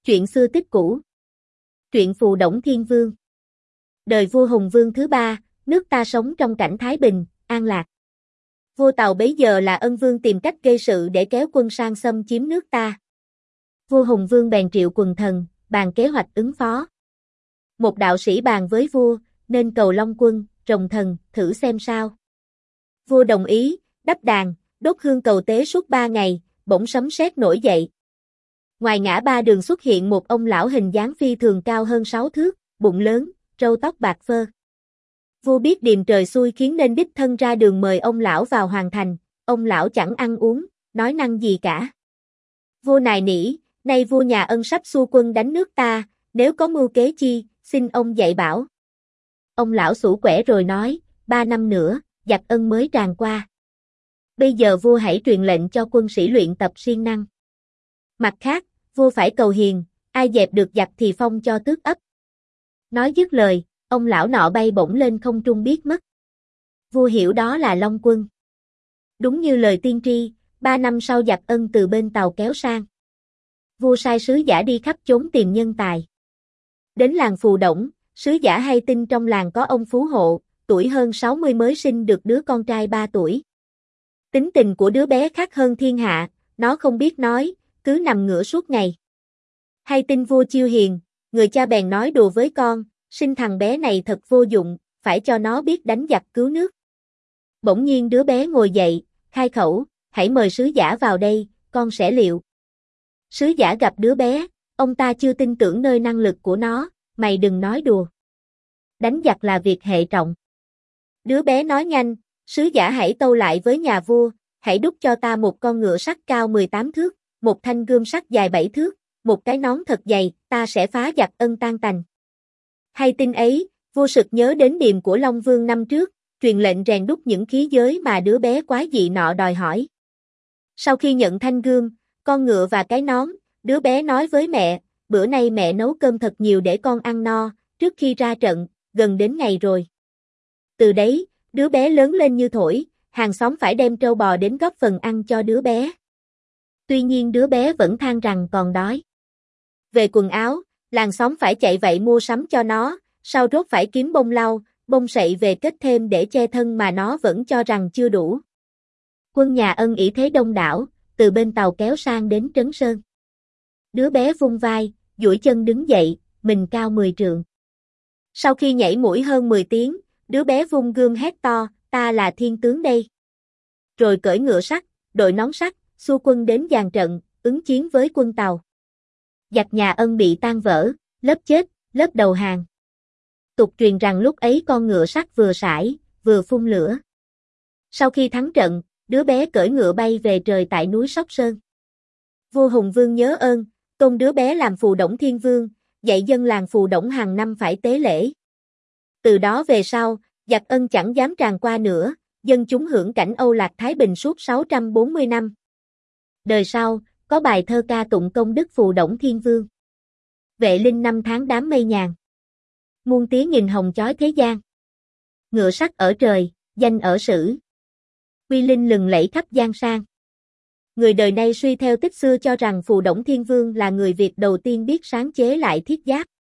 Chuyện xưa tích cũ. Truyện Phù Đổng Thiên Vương. Đời vua Hùng Vương thứ 3, nước ta sống trong cảnh thái bình, an lạc. Vua Tàu bấy giờ là Ân Vương tìm cách gây sự để kéo quân sang xâm chiếm nước ta. Vua Hùng Vương bèn triệu quần thần, bàn kế hoạch ứng phó. Một đạo sĩ bàn với vua, nên cầu Long Quân, rồng thần, thử xem sao. Vua đồng ý, đắp đàn, đốt hương cầu tế suốt 3 ngày, bỗng sấm sét nổi dậy. Ngoài ngã ba đường xuất hiện một ông lão hình dáng phi thường cao hơn 6 thước, bụng lớn, râu tóc bạc phơ. Vua biết điềm trời xui khiến nên đích thân ra đường mời ông lão vào hoàng thành, ông lão chẳng ăn uống, nói năng gì cả. Vua nài nỉ, nay vua nhà Ân sắp xua quân đánh nước ta, nếu có mưu kế chi, xin ông dạy bảo. Ông lão sủ quẻ rồi nói, 3 năm nữa, giặc Ân mới tràn qua. Bây giờ vua hãy truyền lệnh cho quân sĩ luyện tập siêng năng. Mặt khác, vua phải cầu hiền, ai dẹp được giặc thì phong cho tước ấp. Nói dứt lời, ông lão nọ bay bổng lên không trung biết mất. Vua hiểu đó là Long Quân. Đúng như lời tiên tri, 3 năm sau giặc Ân từ bên Tàu kéo sang. Vua sai sứ giả đi khắp chốn tìm nhân tài. Đến làng Phù Đổng, sứ giả hay tin trong làng có ông phú hộ, tuổi hơn 60 mới sinh được đứa con trai 3 tuổi. Tính tình của đứa bé khác hơn thiên hạ, nó không biết nói, cứ nằm ngửa suốt ngày. Hay tin vua chiêu hiền, người cha bèn nói đùa với con, sinh thằng bé này thật vô dụng, phải cho nó biết đánh giặc cứu nước. Bỗng nhiên đứa bé ngồi dậy, khai khẩu, hãy mời sứ giả vào đây, con sẽ liệu. Sứ giả gặp đứa bé, ông ta chưa tin tưởng nơi năng lực của nó, mày đừng nói đùa. Đánh giặc là việc hệ trọng. Đứa bé nói nhanh, sứ giả hãy tâu lại với nhà vua, hãy đúc cho ta một con ngựa sắt cao 18 thước, một thanh gươm sắt dài 7 thước, một cái nón thật dày, ta sẽ phá giặc Ân tan tành. Hay tin ấy, vua sực nhớ đến điềm của Long Vương năm trước, truyền lệnh rèn đúc những khí giới mà đứa bé quái dị nọ đòi hỏi. Sau khi nhận thanh gươm, con ngựa và cái nón, đứa bé nói với mẹ, bữa nay mẹ nấu cơm thật nhiều để con ăn no, trước khi ra trận, gần đến ngày rồi. Từ đấy, đứa bé lớn lên như thổi, hàng xóm phải đem trâu bò đến góp phần ăn cho đứa bé. Tuy nhiên đứa bé vẫn than rằng còn đói. Về quần áo, làng xóm phải chạy vậy mua sắm cho nó, sau rốt phải kiếm bông lau, bông sậy về kết thêm để che thân mà nó vẫn cho rằng chưa đủ. Quân nhà Ân ỷ thế đông đảo, từ bên Tàu kéo sang đến Trấn Sơn. Đứa bé vung vai, duỗi chân đứng dậy, mình cao 10 trượng. Sau khi nhảy mũi hơn 10 tiếng, đứa bé vung gươm hét to, ta là thiên tướng đây. Rồi cưỡi ngựa sắt, đội nón sắt, xua quân đến dàn trận, ứng chiến với quân Tàu. Giặc nhà Ân bị tan vỡ, lớp chết, lớp đầu hàng. Tục truyền rằng lúc ấy con ngựa sắt vừa sải, vừa phun lửa. Sau khi thắng trận, đứa bé cưỡi ngựa bay về trời tại núi Sóc Sơn. Vua Hùng Vương nhớ ơn, tôn đứa bé làm Phù Đổng Thiên Vương, dạy dân làng Phù Đổng hàng năm phải tế lễ. Từ đó về sau, giặc Ân chẳng dám tràn qua nữa, dân chúng hưởng cảnh âu lạc thái bình suốt 640 năm. Đời sau, có bài thơ ca tụng công đức Phù Đổng Thiên Vương. Vệ linh năm tháng đám mây nhàn. Muôn tía nghìn hồng chói thế gian. Ngựa sắt ở trời, danh ở sử. Uy linh lừng lẫy khắp giang sang. Người đời nay suy theo tích xưa cho rằng Phù Đổng Thiên Vương là người Việt đầu tiên biết sáng chế lại thiết giáp.